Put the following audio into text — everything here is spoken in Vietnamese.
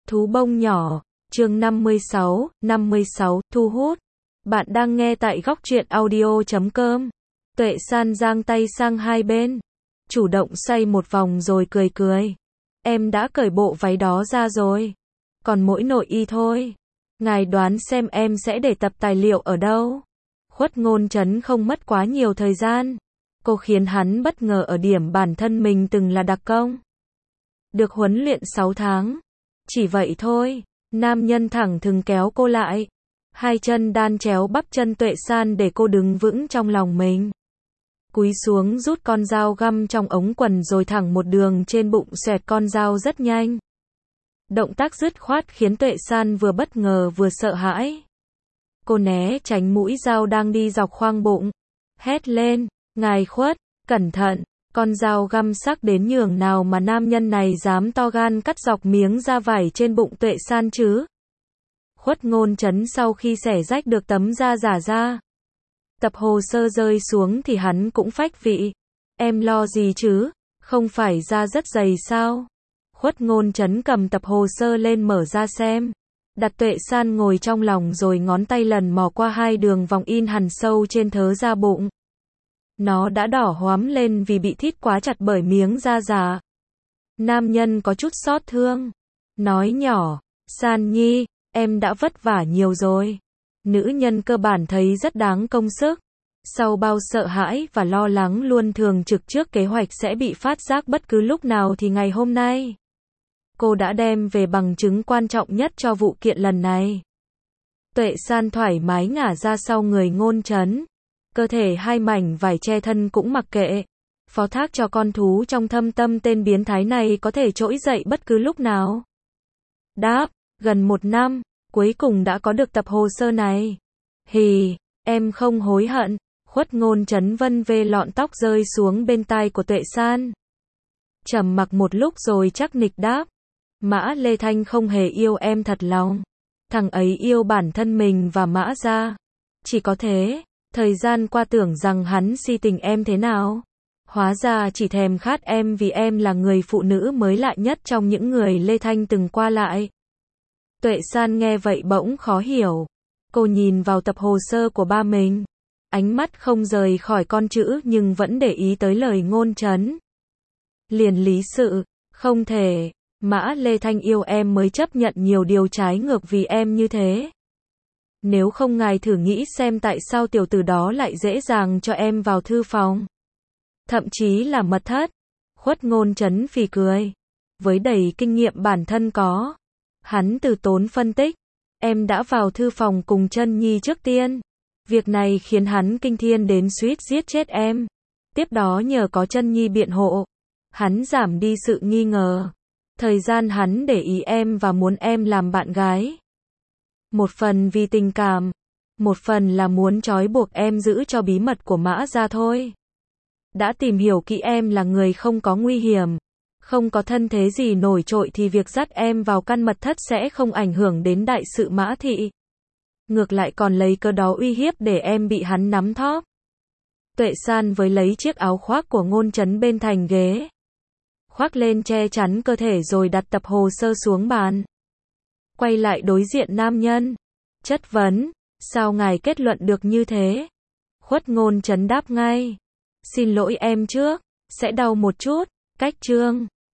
Thú bông nhỏ, chương 56, thu hút. Bạn đang nghe tại góc truyện audio.com. Tuệ San giang tay sang hai bên, chủ động xoay một vòng rồi cười cười. Em đã cởi bộ váy đó ra rồi. Còn mỗi nội y thôi. Ngài đoán xem em sẽ để tập tài liệu ở đâu? Khuất Ngôn Trấn không mất quá nhiều thời gian. Cô khiến hắn bất ngờ ở điểm bản thân mình từng là đặc công. Được huấn luyện 6 tháng. Chỉ vậy thôi. Nam nhân thẳng thừng kéo cô lại. Hai chân đan chéo bắp chân Tuệ San để cô đứng vững trong lòng mình. Cúi xuống rút con dao găm trong ống quần rồi thẳng một đường trên bụng xoẹt con dao rất nhanh. Động tác dứt khoát khiến Tuệ San vừa bất ngờ vừa sợ hãi. Cô né tránh mũi dao đang đi dọc khoang bụng. Hét lên, ngài Khuất, cẩn thận. Con dao găm sắc đến nhường nào mà nam nhân này dám to gan cắt dọc miếng da vải trên bụng Tuệ San chứ? Khuất Ngôn Trấn sau khi xẻ rách được tấm da giả ra, tập hồ sơ rơi xuống thì hắn cũng phách vị. Em lo gì chứ? Không phải da rất dày sao? Khuất Ngôn Trấn cầm tập hồ sơ lên mở ra xem. Đặt Tuệ San ngồi trong lòng rồi ngón tay lần mò qua hai đường vòng in hằn sâu trên thớ da bụng. Nó đã đỏ hoắm lên vì bị thít quá chặt bởi miếng da giả. Nam nhân có chút xót thương. Nói nhỏ, San Nhi, em đã vất vả nhiều rồi. Nữ nhân cơ bản thấy rất đáng công sức. Sau bao sợ hãi và lo lắng luôn thường trực trước kế hoạch sẽ bị phát giác bất cứ lúc nào thì ngày hôm nay, cô đã đem về bằng chứng quan trọng nhất cho vụ kiện lần này. Tuệ San thoải mái ngả ra sau người Ngôn Trấn. Cơ thể hai mảnh vải che thân cũng mặc kệ. Phó thác cho con thú trong thâm tâm tên biến thái này có thể trỗi dậy bất cứ lúc nào. Đáp, gần 1 năm, cuối cùng đã có được tập hồ sơ này. Hì, em không hối hận. Khuất Ngôn Trấn vân vê lọn tóc rơi xuống bên tai của Tuệ San. Trầm mặc một lúc rồi chắc nịch đáp. Mã Lê Thanh không hề yêu em thật lòng. Thằng ấy yêu bản thân mình và Mã gia. Chỉ có thế. Thời gian qua tưởng rằng hắn si tình em thế nào. Hóa ra chỉ thèm khát em vì em là người phụ nữ mới lạ nhất trong những người Lê Thanh từng qua lại. Tuệ San nghe vậy bỗng khó hiểu. Cô nhìn vào tập hồ sơ của ba mình. Ánh mắt không rời khỏi con chữ nhưng vẫn để ý tới lời Ngôn Trấn. Liền lý sự, không thể. Mã Lê Thanh yêu em mới chấp nhận nhiều điều trái ngược vì em như thế. Nếu không ngài thử nghĩ xem tại sao tiểu tử đó lại dễ dàng cho em vào thư phòng. Thậm chí là mật thất. Khuất Ngôn Trấn phì cười. Với đầy kinh nghiệm bản thân có. Hắn từ tốn phân tích. Em đã vào thư phòng cùng Chân Nhi trước tiên. Việc này khiến hắn kinh thiên đến suýt giết chết em. Tiếp đó nhờ có Chân Nhi biện hộ. Hắn giảm đi sự nghi ngờ. Thời gian hắn để ý em và muốn em làm bạn gái. Một phần vì tình cảm, một phần là muốn trói buộc em giữ cho bí mật của Mã gia thôi. Đã tìm hiểu kỹ em là người không có nguy hiểm, không có thân thế gì nổi trội thì việc dắt em vào căn mật thất sẽ không ảnh hưởng đến đại sự Mã thị. Ngược lại còn lấy cớ đó uy hiếp để em bị hắn nắm thóp. Tuệ San với lấy chiếc áo khoác của Ngôn Trấn bên thành ghế. Khoác lên che chắn cơ thể rồi đặt tập hồ sơ xuống bàn. Quay lại đối diện nam nhân. Chất vấn, sao ngài kết luận được như thế? Khuất Ngôn Trấn đáp ngay. Xin lỗi em trước, sẽ đau một chút. Cách chương